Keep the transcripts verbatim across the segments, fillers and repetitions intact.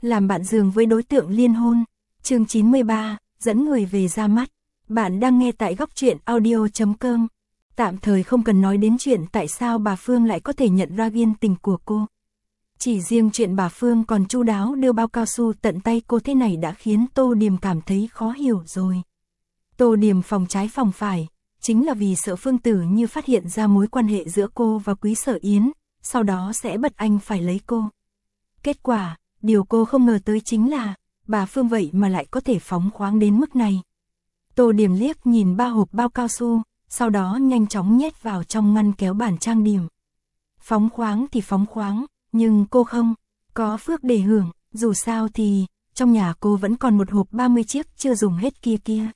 làm bạn giường với đối tượng liên hôn. Chương chín mươi ba, dẫn người về ra mắt. Bạn đang nghe tại góc truyện audio chấm com. Tạm thời không cần nói đến chuyện tại sao bà Phương lại có thể nhận ra ghen tình của cô. Chỉ riêng chuyện bà Phương còn chu đáo đưa bao cao su tận tay cô thế này đã khiến Tô Điềm cảm thấy khó hiểu rồi. Tô Điềm phòng trái phòng phải, chính là vì sợ Phương Tử Như phát hiện ra mối quan hệ giữa cô và Quý Sở Yến, sau đó sẽ bật anh phải lấy cô. Kết quả, điều cô không ngờ tới chính là, bà Phương vậy mà lại có thể phóng khoáng đến mức này. Tô Điềm liếc nhìn ba hộp bao cao su, sau đó nhanh chóng nhét vào trong ngăn kéo bàn trang điểm. Phóng khoáng thì phóng khoáng, nhưng cô không có phước để hưởng, dù sao thì trong nhà cô vẫn còn một hộp ba mươi chiếc chưa dùng hết kia kia.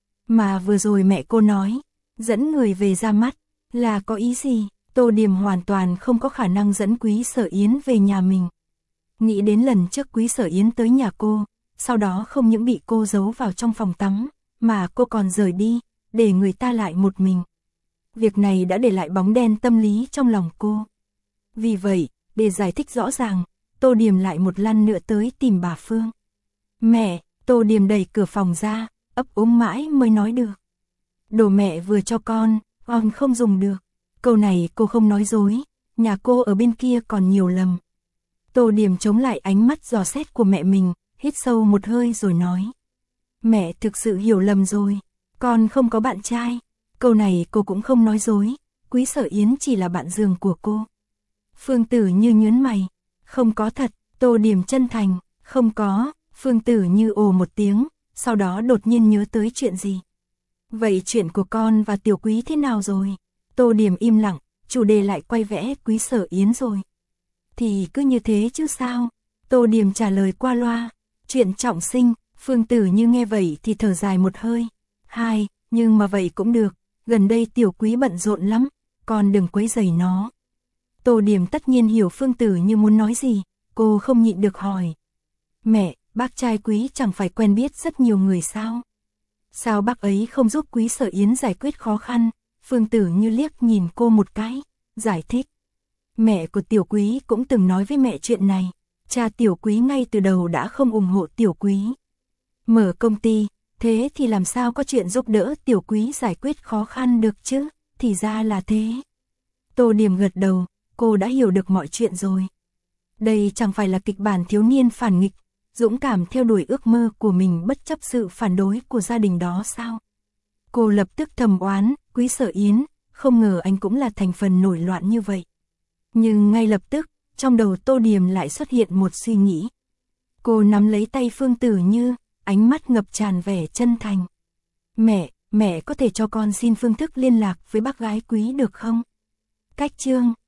Mà vừa rồi mẹ cô nói, dẫn người về ra mắt, là có ý gì? Tô Điềm hoàn toàn không có khả năng dẫn Quý Sở Yến về nhà mình. Nghĩ đến lần trước Quý Sở Yến tới nhà cô, sau đó không những bị cô giấu vào trong phòng tắm, mà cô còn rời đi, để người ta lại một mình. Việc này đã để lại bóng đen tâm lý trong lòng cô. Vì vậy, để giải thích rõ ràng, Tô Điềm lại một lần nữa tới tìm bà Phương. Mẹ, Tô Điềm đẩy cửa phòng ra, ấp úng mãi mới nói được. Đồ mẹ vừa cho con, con không dùng được. Câu này cô không nói dối, nhà cô ở bên kia còn nhiều lầm. Tô Điềm chống lại ánh mắt dò xét của mẹ mình, hít sâu một hơi rồi nói. Mẹ thực sự hiểu lầm rồi, con không có bạn trai. Câu này cô cũng không nói dối, Quý Sở Yến chỉ là bạn giường của cô. Phương Tử Như nhớn mày, không có thật. Tô Điềm chân thành, không có. Phương Tử Như ồ một tiếng, sau đó đột nhiên nhớ tới chuyện gì. Vậy chuyện của con và Tiểu Quý thế nào rồi? Tô Điềm im lặng, chủ đề lại quay vẽ Quý Sở Yến rồi. Thì cứ như thế chứ sao? Tô Điềm trả lời qua loa. Chuyện trọng sinh. Phương Tử Như nghe vậy thì thở dài một hơi. Hai, nhưng mà vậy cũng được, gần đây Tiểu Quý bận rộn lắm, con đừng quấy rầy nó. Tô Điềm tất nhiên hiểu Phương Tử Như muốn nói gì, cô không nhịn được hỏi. Mẹ, bác trai Quý chẳng phải quen biết rất nhiều người sao? Sao bác ấy không giúp Quý Sở Yến giải quyết khó khăn? Phương Tử Như liếc nhìn cô một cái, giải thích. Mẹ của Tiểu Quý cũng từng nói với mẹ chuyện này, cha Tiểu Quý ngay từ đầu đã không ủng hộ Tiểu Quý. Mở công ty, thế thì làm sao có chuyện giúp đỡ Tiểu Quý giải quyết khó khăn được chứ, thì ra là thế. Tô Điềm gật đầu, cô đã hiểu được mọi chuyện rồi. Đây chẳng phải là kịch bản thiếu niên phản nghịch, dũng cảm theo đuổi ước mơ của mình bất chấp sự phản đối của gia đình đó sao? Cô lập tức thầm oán, Quý Sở Yến, không ngờ anh cũng là thành phần nổi loạn như vậy. Nhưng ngay lập tức, trong đầu Tô Điềm lại xuất hiện một suy nghĩ. Cô nắm lấy tay Phương Tử Như, ánh mắt ngập tràn vẻ chân thành. Mẹ, mẹ có thể cho con xin phương thức liên lạc với bác gái Quý được không? Cách chương